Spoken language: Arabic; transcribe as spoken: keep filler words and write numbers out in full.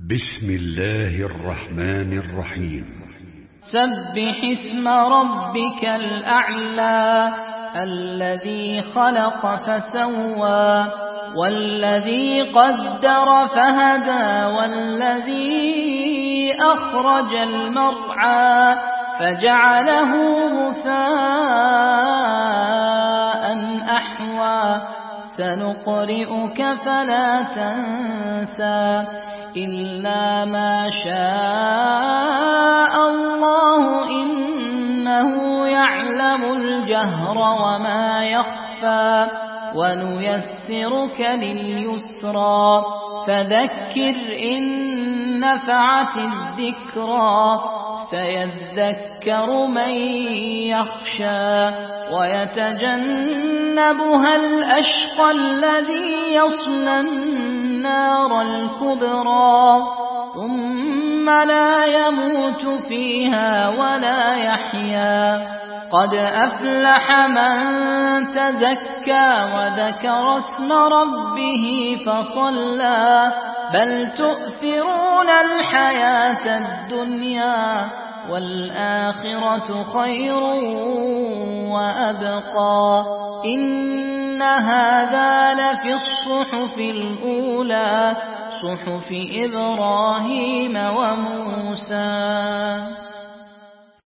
بسم الله الرحمن الرحيم. سبح اسم ربك الأعلى الذي خلق فسوى والذي قدر فهدى والذي أخرج المرعى فجعله غثاء أحوى سنقرئك فلا تنسى إلا ما شاء الله إنه يعلم الجهر وما يخفى ونيسرك لليسرى فذكر إن نفعت الذكرى سيذكر من يخشى ويتجنبها الأشقى الذي يصلى النار الكبرى ثم لا يموت فيها ولا يحيا قد أفلح من تزكى وذكر اسم ربه فصلى بل تؤثرون الحياة الدنيا والآخرة خير وأبقى إن هذا لفي الصحف الأولى صحف إبراهيم وموسى.